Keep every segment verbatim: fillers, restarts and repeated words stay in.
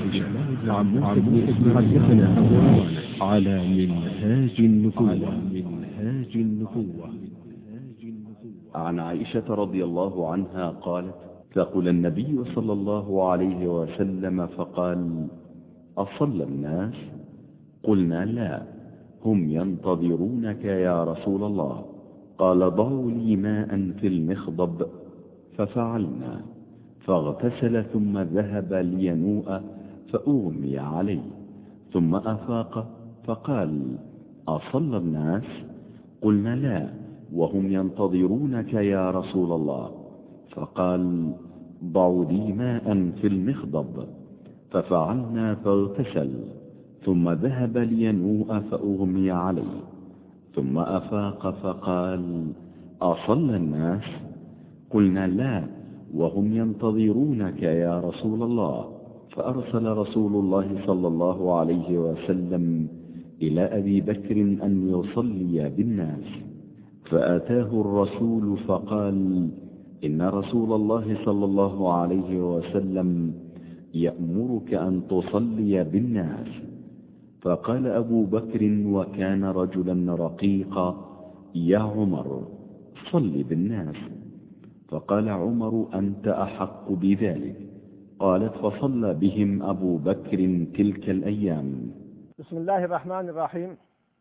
عائشة عن موسى بن إسماعيل على منهاج النبوة منهاج النبوة عن عائشة رضي الله عنها قالت: ثقل النبي صلى الله عليه وسلم فقال: أصلى الناس؟ قلنا: لا، هم ينتظرونك يا رسول الله. قال: ضعوا لي ماء في المخضب، ففعلنا، فاغتسل ثم ذهب لينوء فأغمي عليه، ثم أفاق فقال: أصلى الناس؟ قلنا: لا، وهم ينتظرونك يا رسول الله. فقال: ضعوا لي ماء في المخضب، ففعلنا فاغتسل، ثم ذهب لينوء فأغمي عليه، ثم أفاق فقال: أصلى الناس؟ قلنا: لا، وهم ينتظرونك يا رسول الله. فأرسل رسول الله صلى الله عليه وسلم إلى أبي بكر أن يصلي بالناس، فأتاه الرسول فقال: إن رسول الله صلى الله عليه وسلم يأمرك أن تصلي بالناس. فقال أبو بكر وكان رجلا رقيقا: يا عمر، صل بالناس. فقال عمر: أنت أحق بذلك. قالت: فصلى بهم أبو بكر تلك الأيام. بسم الله الرحمن الرحيم.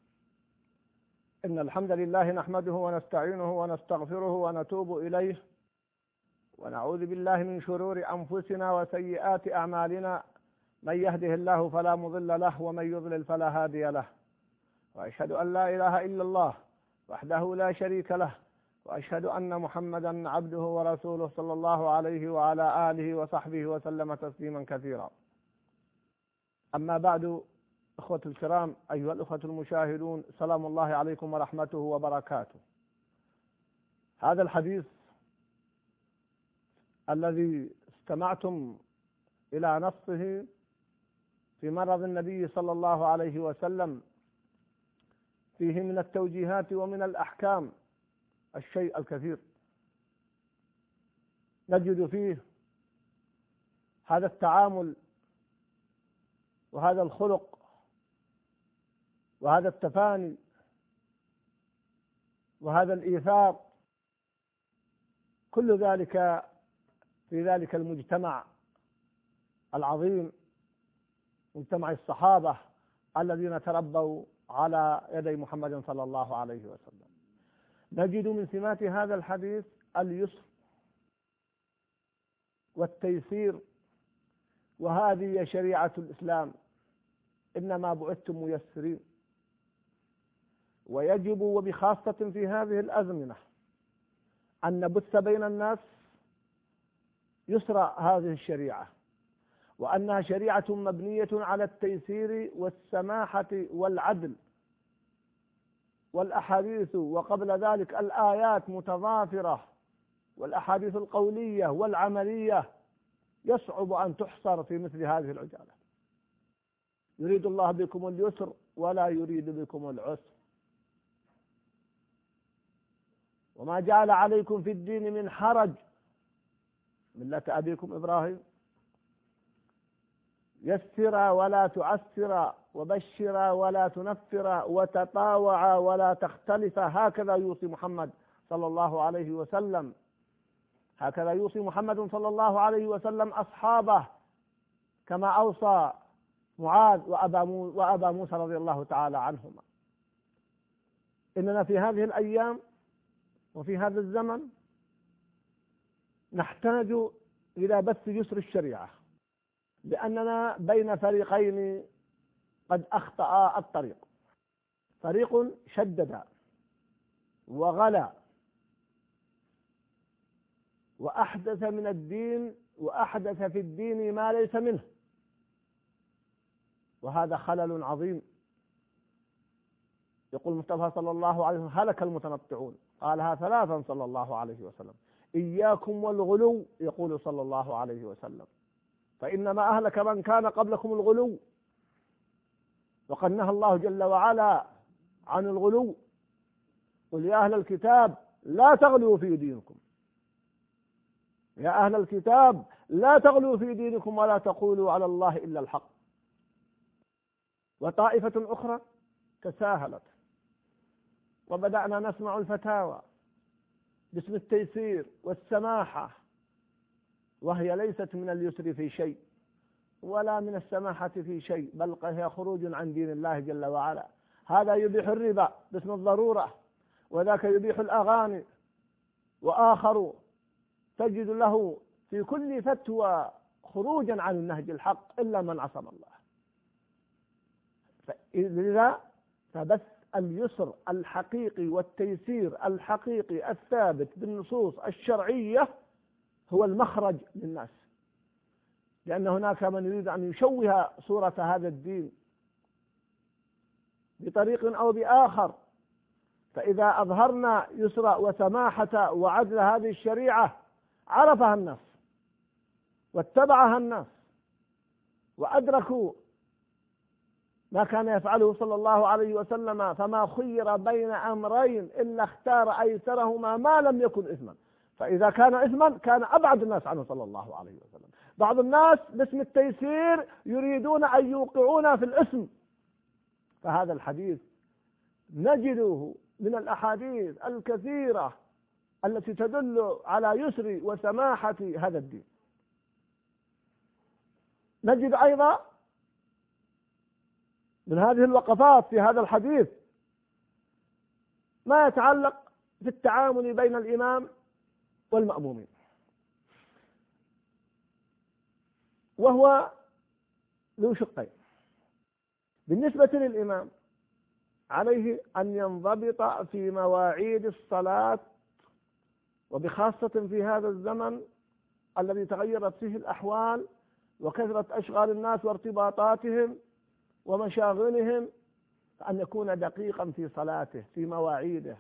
إن الحمد لله نحمده ونستعينه ونستغفره ونتوب إليه، ونعوذ بالله من شرور أنفسنا وسيئات أعمالنا، من يهده الله فلا مضل له ومن يضلل فلا هادي له، وأشهد أن لا إله إلا الله وحده لا شريك له، وأشهد أن محمدا عبده ورسوله صلى الله عليه وعلى آله وصحبه وسلم تسليما كثيرا. أما بعد، أخوة الكرام، أيها الأخوة المشاهدون، سلام الله عليكم ورحمته وبركاته. هذا الحديث الذي استمعتم إلى نصه في مرض النبي صلى الله عليه وسلم فيه من التوجيهات ومن الأحكام الشيء الكثير. نجد فيه هذا التعامل وهذا الخلق وهذا التفاني وهذا الإيثار، كل ذلك في ذلك المجتمع العظيم، مجتمع الصحابة الذين تربوا على يدي محمد صلى الله عليه وسلم. نجد من سمات هذا الحديث اليسر والتيسير، وهذه شريعة الإسلام، إنما بعثتم ميسرين. ويجب وبخاصة في هذه الأزمنة أن نبث بين الناس يسر هذه الشريعة، وأنها شريعة مبنية على التيسير والسماحة والعدل، والأحاديث وقبل ذلك الآيات متضافرة، والأحاديث القولية والعملية يصعب أن تحصر في مثل هذه العجالة. يريد الله بكم اليسر ولا يريد بكم العسر، وما جعل عليكم في الدين من حرج، ملة أبيكم إبراهيم، يسر ولا تعسر، وبشر ولا تنفر، وتطاوع ولا تختلف. هكذا يوصي محمد صلى الله عليه وسلم، هكذا يوصي محمد صلى الله عليه وسلم أصحابه، كما أوصى معاذ وأبا موسى رضي الله تعالى عنهما. إننا في هذه الأيام وفي هذا الزمن نحتاج إلى بث يسر الشريعة، لأننا بين فريقين قد أخطأ الطريق. فريق شدد وغلا وأحدث من الدين وأحدث في الدين ما ليس منه، وهذا خلل عظيم. يقول المصطفى صلى الله عليه وسلم: هلك المتنطعون. قالها ثلاثا صلى الله عليه وسلم. إياكم والغلو، يقول صلى الله عليه وسلم، فإنما أهلك من كان قبلكم الغلو، وقد نهى الله جل وعلا عن الغلو. قل يا أهل الكتاب لا تغلوا في دينكم، يا أهل الكتاب لا تغلوا في دينكم ولا تقولوا على الله إلا الحق. وطائفة أخرى تساهلت وبدأنا نسمع الفتاوى باسم التيسير والسماحة، وهي ليست من اليسر في شيء ولا من السماحة في شيء، بل هي خروج عن دين الله جل وعلا. هذا يبيح الربا باسم الضرورة، وذاك يبيح الأغاني، وآخر تجد له في كل فتوى خروجا عن النهج الحق إلا من عصم الله. فإذا فبس اليسر الحقيقي والتيسير الحقيقي الثابت بالنصوص الشرعية هو المخرج للناس، لأن هناك من يريد أن يشوه صورة هذا الدين بطريق أو بآخر. فإذا أظهرنا يسر وسماحة وعدل هذه الشريعة عرفها الناس واتبعها الناس وأدركوا ما كان يفعله صلى الله عليه وسلم، فما خير بين أمرين إلا اختار أيسرهما ما لم يكن إثما. فإذا كان إثما كان أبعد الناس عنه صلى الله عليه وسلم. بعض الناس باسم التيسير يريدون أن يوقعونا في الإثم، فهذا الحديث نجده من الأحاديث الكثيرة التي تدل على يسر وسماحة هذا الدين. نجد أيضا من هذه الوقفات في هذا الحديث ما يتعلق بالتعامل بين الإمام والمأمومين، وهو ذو شقين. بالنسبة للإمام عليه أن ينضبط في مواعيد الصلاة، وبخاصة في هذا الزمن الذي تغيرت فيه الأحوال وكثرت أشغال الناس وارتباطاتهم ومشاغلهم، أن يكون دقيقا في صلاته في مواعيده.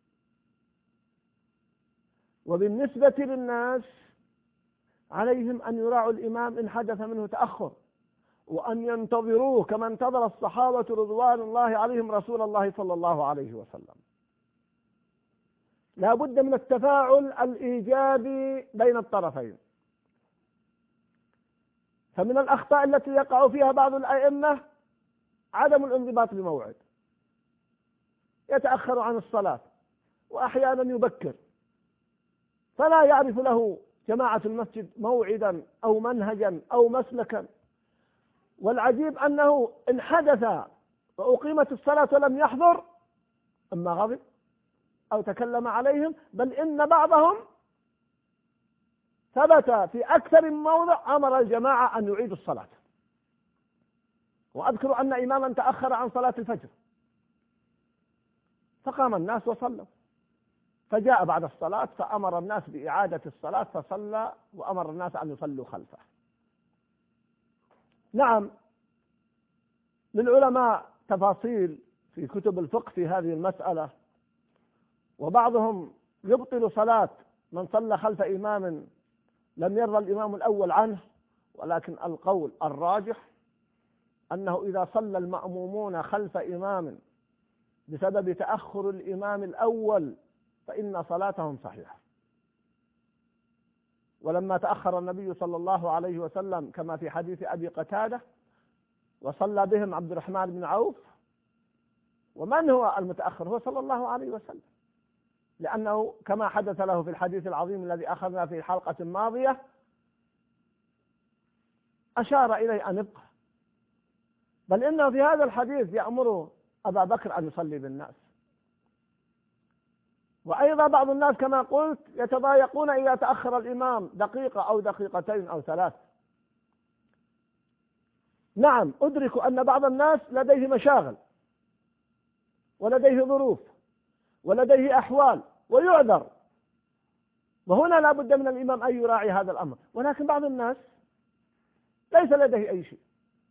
وبالنسبة للناس عليهم أن يراعوا الإمام إن حدث منه تأخر، وأن ينتظروه كما انتظر الصحابة رضوان الله عليهم رسول الله صلى الله عليه وسلم. لا بد من التفاعل الإيجابي بين الطرفين. فمن الأخطاء التي يقع فيها بعض الأئمة عدم الانضباط بموعد، يتأخر عن الصلاة وأحيانا يبكر، فلا يعرف له جماعة المسجد موعدا أو منهجا أو مسلكا. والعجيب أنه إن حدث وأقيمت الصلاة ولم يحضر أما غضب أو تكلم عليهم، بل إن بعضهم ثبت في أكثر من موضع أمر الجماعة أن يعيدوا الصلاة. وأذكر أن إماما تأخر عن صلاة الفجر فقام الناس وصلوا، فجاء بعد الصلاة فأمر الناس بإعادة الصلاة فصلى، وأمر الناس أن يصلوا خلفه. نعم، للعلماء تفاصيل في كتب الفقه في هذه المسألة، وبعضهم يبطل صلاة من صلى خلف إمام لم يرضى الإمام الأول عنه، ولكن القول الراجح أنه إذا صلى المأمومون خلف إمام بسبب تأخر الإمام الأول فإن صلاتهم صحيحة. ولما تأخر النبي صلى الله عليه وسلم كما في حديث أبي قتادة وصلى بهم عبد الرحمن بن عوف، ومن هو المتأخر؟ هو صلى الله عليه وسلم، لأنه كما حدث له في الحديث العظيم الذي أخذنا في حلقة ماضية أشار إليه أن يبقى، بل إنه في هذا الحديث يأمر أبا بكر أن يصلي بالناس. وأيضا بعض الناس كما قلت يتضايقون إذا تأخر الإمام دقيقة أو دقيقتين أو ثلاث. نعم، أدرك أن بعض الناس لديه مشاغل ولديه ظروف ولديه أحوال ويعذر، وهنا لا بد من الإمام أن يراعي هذا الأمر. ولكن بعض الناس ليس لديه أي شيء.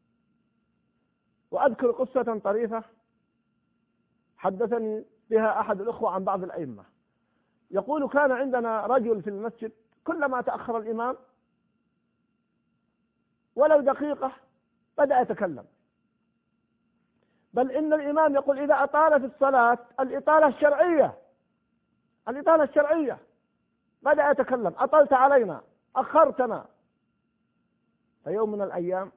وأذكر قصة طريفة حدثني بها أحد الأخوة عن بعض الأئمة، يقول كان عندنا رجل في المسجد كلما تأخر الإمام ولو دقيقة بدأ يتكلم، بل إن الإمام يقول إذا أطال في الصلاة الإطالة الشرعية الإطالة الشرعية بدأ يتكلم: أطلت علينا، أخرتنا، فيوم من الأيام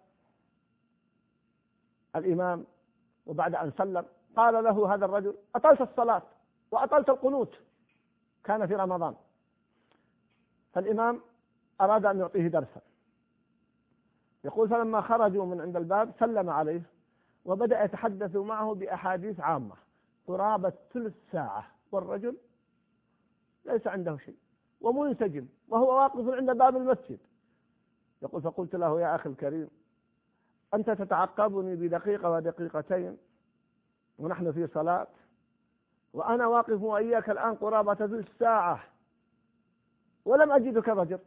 الإمام وبعد أن سلم قال له هذا الرجل: أطلت الصلاة وأطلت القنوت. كان في رمضان. فالإمام أراد أن يعطيه درسا. يقول: فلما خرجوا من عند الباب سلم عليه وبدأ يتحدث معه بأحاديث عامة قرابة ثلث ساعة، والرجل ليس عنده شيء ومنسجم وهو واقف عند باب المسجد. يقول: فقلت له: يا أخي الكريم، أنت تتعقبني بدقيقة ودقيقتين ونحن في صلاة، وأنا واقف وإياك الآن قرابة ثلث ساعة ولم أجدك ضجرت.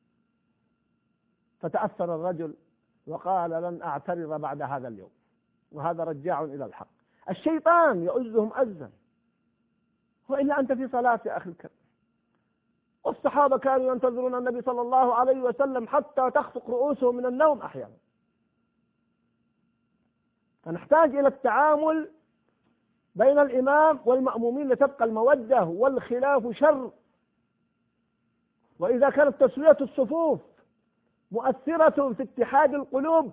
فتأثر الرجل وقال: لن أعترض بعد هذا اليوم. وهذا رجاع إلى الحق. الشيطان يؤزهم أزا، وإلا أنت في صلاة يا أخي الكريم. والصحابة كانوا ينتظرون النبي صلى الله عليه وسلم حتى تخفق رؤوسهم من النوم أحيانا. فنحتاج إلى التعامل بين الإمام والمأمومين لتبقى المودة، والخلاف شر. وإذا كانت تسوية الصفوف مؤثرة في اتحاد القلوب،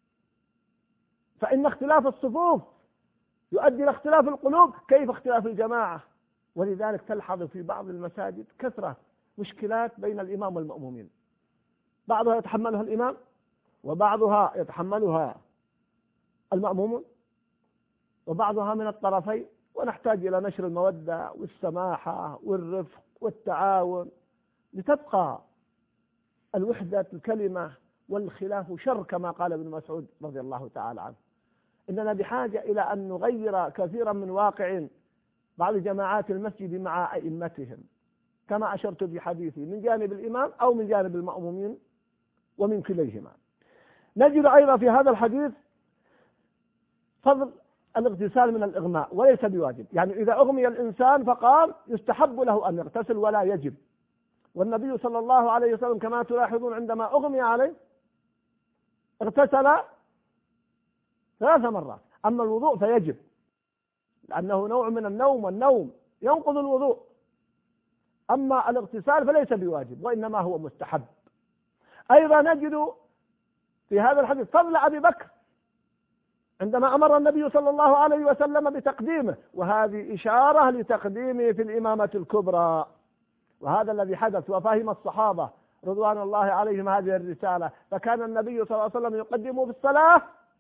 فإن اختلاف الصفوف يؤدي إلى اختلاف القلوب، كيف اختلاف الجماعة؟ ولذلك تلحظ في بعض المساجد كثرة مشكلات بين الإمام والمأمومين، بعضها يتحملها الإمام وبعضها يتحملها المأمومون وبعضها من الطرفين. ونحتاج إلى نشر المودة والسماحة والرفق والتعاون لتبقى الوحدة الكلمة، والخلاف شر كما قال ابن مسعود رضي الله تعالى عنه. إننا بحاجة إلى أن نغير كثيرا من واقع بعض جماعات المسجد مع أئمتهم، كما أشرت في حديثي، من جانب الإمام أو من جانب المأمومين ومن كليهما. نجد أيضا في هذا الحديث فضل الاغتسال من الإغماء، وليس بواجب. يعني إذا أغمي الإنسان فقال يستحب له أن يغتسل ولا يجب. والنبي صلى الله عليه وسلم كما تلاحظون عندما أغمي عليه اغتسل ثلاث مرات. أما الوضوء فيجب، لأنه نوع من النوم، والنوم ينقض الوضوء. أما الاغتسال فليس بواجب، وإنما هو مستحب. أيضا نجد في هذا الحديث فضل أبي بكر عندما أمر النبي صلى الله عليه وسلم بتقديمه، وهذه إشارة لتقديمه في الإمامة الكبرى. وهذا الذي حدث، وفهم الصحابة رضوان الله عليهم هذه الرسالة. فكان النبي صلى الله عليه وسلم يقدمه في الصلاة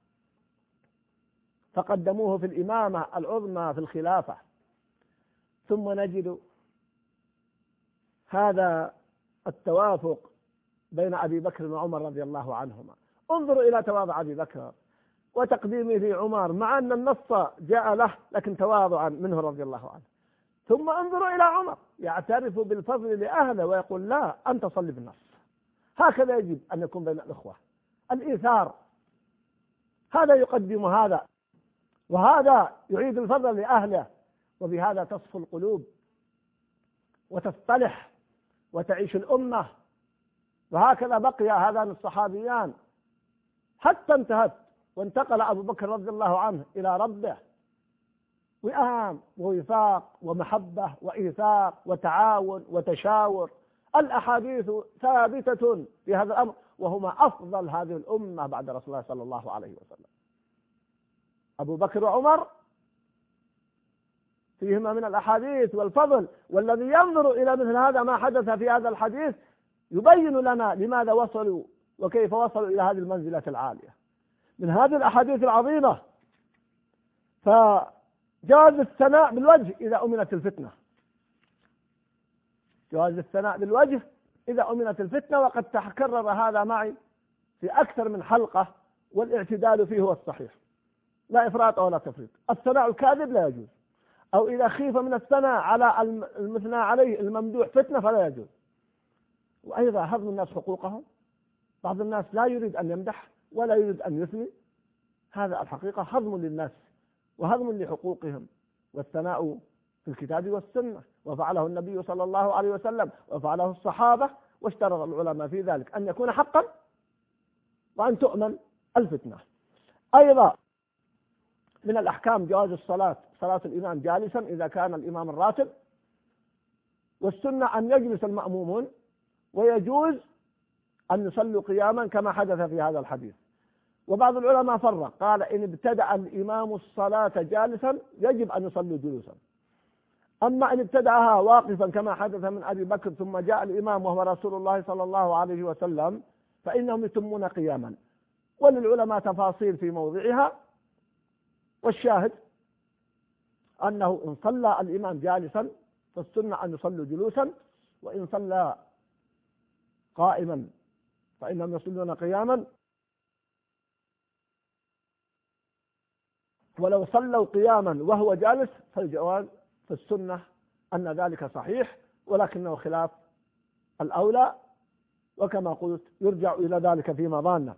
فقدموه في الإمامة العظمى في الخلافة. ثم نجد هذا التوافق بين أبي بكر وعمر رضي الله عنهما. انظروا إلى تواضع أبي بكر وتقديمه في عمر، مع أن النص جاء له لكن تواضعا منه رضي الله عنه. ثم انظروا إلى عمر يعترف بالفضل لأهله ويقول: لا، أنت صلي بالنص. هكذا يجب أن يكون بين الإخوة، الإيثار. هذا يقدم هذا، وهذا يعيد الفضل لأهله، وبهذا تصفو القلوب وتصطلح وتعيش الأمة. وهكذا بقي هذان الصحابيان حتى انتهت وانتقل أبو بكر رضي الله عنه إلى ربه، وئام ووفاق ومحبة وإيثار وتعاون وتشاور. الأحاديث ثابتة في هذا الأمر، وهما أفضل هذه الأمة بعد رسول الله صلى الله عليه وسلم. أبو بكر وعمر فيهما من الأحاديث والفضل، والذي ينظر إلى مثل هذا ما حدث في هذا الحديث يبين لنا لماذا وصلوا وكيف وصلوا إلى هذه المنزلة العالية. من هذه الأحاديث العظيمة فجواز الثناء بالوجه إذا أمنت الفتنة، جواز الثناء بالوجه إذا أمنت الفتنة. وقد تكرر هذا معي في أكثر من حلقة، والاعتدال فيه هو الصحيح، لا إفراط ولا تفريط. الثناء الكاذب لا يجوز، أو إذا خيف من الثناء على المثنى عليه الممدوح فتنة فلا يجوز. وأيضا هضم الناس حقوقهم، بعض الناس لا يريد أن يمدح ولا يريد أن يثني، هذا الحقيقة هضم للناس وهضم لحقوقهم. والثناء في الكتاب والسنة، وفعله النبي صلى الله عليه وسلم وفعله الصحابة، واشترط العلماء في ذلك أن يكون حقا وأن تؤمن الفتنة. أيضا من الأحكام جواز الصلاة، صلاة الإمام جالسا إذا كان الإمام الراتب، والسنة أن يجلس المأمومون، ويجوز أن يصلوا قياما كما حدث في هذا الحديث. وبعض العلماء فرق، قال إن ابتدأ الإمام الصلاة جالسا يجب أن يصلوا جلوسا، أما إن ابتدأها واقفا كما حدث من أبي بكر ثم جاء الإمام وهو رسول الله صلى الله عليه وسلم فإنهم يتمون قياما. وللعلماء تفاصيل في موضعها، والشاهد أنه إن صلى الإمام جالسا فالسنة أن يصلوا جلوسا، وإن صلى قائما فإنهم يصلون قياما. ولو صلوا قياما وهو جالس فالجواز في السنة أن ذلك صحيح، ولكنه خلاف الأولى، وكما قلت يرجع إلى ذلك فيما ظن.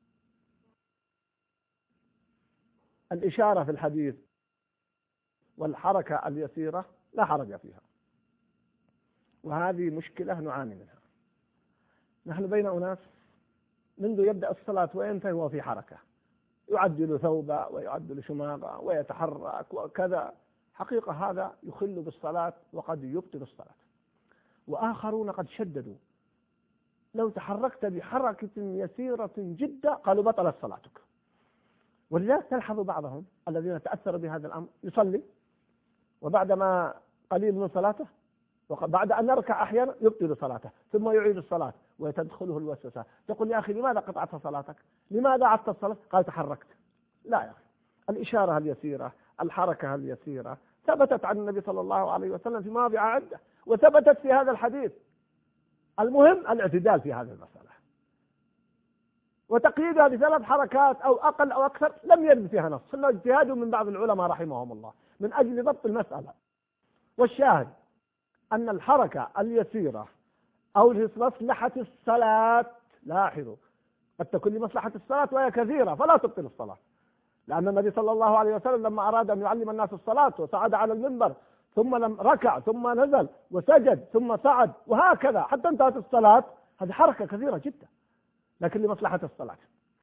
الإشارة في الحديث والحركة اليسيرة لا حرج فيها، وهذه مشكلة نعاني منها. نحن بين أناس منذ يبدأ الصلاة وينتهي وهو في حركة، يعدل ثوبه ويعدل شماغه ويتحرك وكذا، حقيقة هذا يخل بالصلاة وقد يبطل الصلاة. وآخرون قد شددوا، لو تحركت بحركة يسيرة جدا قالوا بطلت صلاتك. ولذلك تلحظ بعضهم الذين تأثروا بهذا الأمر يصلي وبعدما قليل من صلاته وبعد أن يركع أحيانا يبطل صلاته ثم يعيد الصلاة وتدخله الوسوسة، تقول يا أخي لماذا قطعت صلاتك؟ لماذا عدت الصلاة؟ قال تحركت. لا يا أخي، الإشارة اليسيرة، الحركة اليسيرة ثبتت عن النبي صلى الله عليه وسلم في مواضع عدة، وثبتت في هذا الحديث. المهم الاعتدال في هذه المسألة، وتقييدها بثلاث حركات أو أقل أو أكثر لم يرد فيها نص، إنه اجتهاد من بعض العلماء رحمهم الله من أجل ضبط المسألة. والشاهد أن الحركة اليسيرة أو لمصلحة الصلاة، لاحظوا قد تكون لمصلحة الصلاة وهي كثيرة فلا تبطل الصلاة، لأن النبي صلى الله عليه وسلم لما أراد أن يعلم الناس الصلاة وصعد على المنبر ثم لم ركع ثم نزل وسجد ثم صعد وهكذا حتى انتهت الصلاة، هذه حركة كثيرة جدا لكن لمصلحة الصلاة.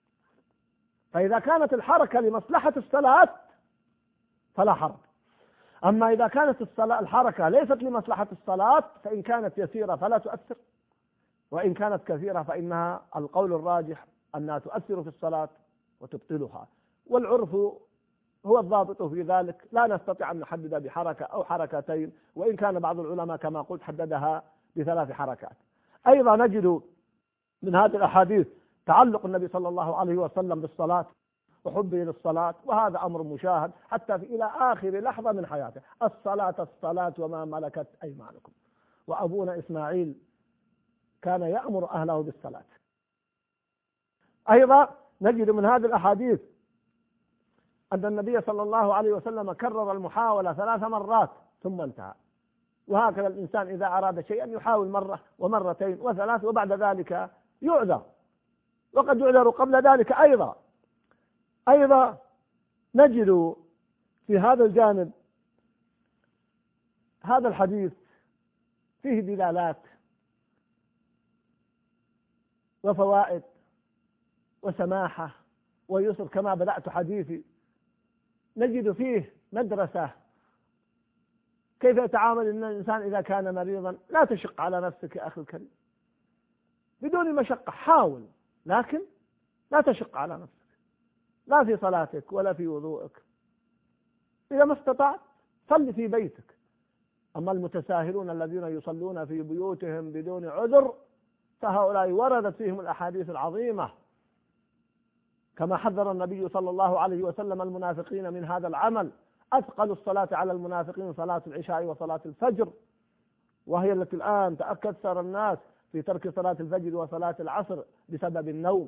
فإذا كانت الحركة لمصلحة الصلاة فلا حرج، أما إذا كانت الصلاة الحركة ليست لمصلحة الصلاة فإن كانت يسيرة فلا تؤثر، وإن كانت كثيرة فإنها القول الراجح أنها تؤثر في الصلاة وتبطلها. والعرف هو الضابط في ذلك، لا نستطيع أن نحدد بحركة أو حركتين، وإن كان بعض العلماء كما قلت حددها بثلاث حركات. أيضا نجد من هذه الأحاديث تعلق النبي صلى الله عليه وسلم بالصلاة وحبه للصلاة، وهذا أمر مشاهد حتى في إلى آخر لحظة من حياته، الصلاة الصلاة وما ملكت أيمانكم. وأبونا إسماعيل كان يأمر أهله بالصلاة. أيضا نجد من هذه الأحاديث أن النبي صلى الله عليه وسلم كرر المحاولة ثلاث مرات ثم انتهى، وهكذا الإنسان إذا أراد شيئا يحاول مرة ومرتين وثلاث وبعد ذلك يعذر، وقد يعذر قبل ذلك أيضا. أيضا نجد في هذا الجانب هذا الحديث فيه دلالات وفوائد وسماحة ويسر كما بدأت حديثي. نجد فيه مدرسة كيف يتعامل الإنسان إذا كان مريضا. لا تشق على نفسك يا أخي الكريم، بدون مشقة حاول، لكن لا تشق على نفسك لا في صلاتك ولا في وضوءك. إذا ما استطعت صل في بيتك. أما المتساهلون الذين يصلون في بيوتهم بدون عذر فهؤلاء وردت فيهم الأحاديث العظيمة، كما حذر النبي صلى الله عليه وسلم المنافقين من هذا العمل. أثقل الصلاة على المنافقين صلاة العشاء وصلاة الفجر، وهي التي الآن تأكثر الناس في ترك صلاة الفجر وصلاة العصر بسبب النوم.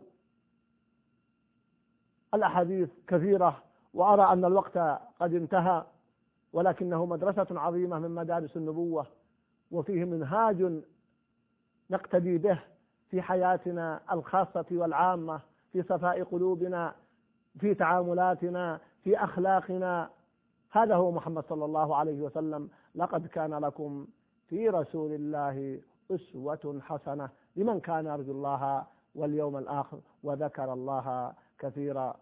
الأحاديث كثيرة، وأرى أن الوقت قد انتهى، ولكنه مدرسة عظيمة من مدارس النبوة، وفيه منهاج نقتدي به في حياتنا الخاصة والعامة، في صفاء قلوبنا، في تعاملاتنا، في أخلاقنا. هذا هو محمد صلى الله عليه وسلم. لقد كان لكم في رسول الله أسوة حسنة لمن كان يرجو الله واليوم الآخر وذكر الله كثيرا.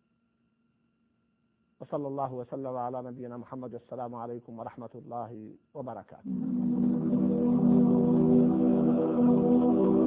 وصلى الله وسلم على نبينا محمد. السلام عليكم ورحمة الله وبركاته.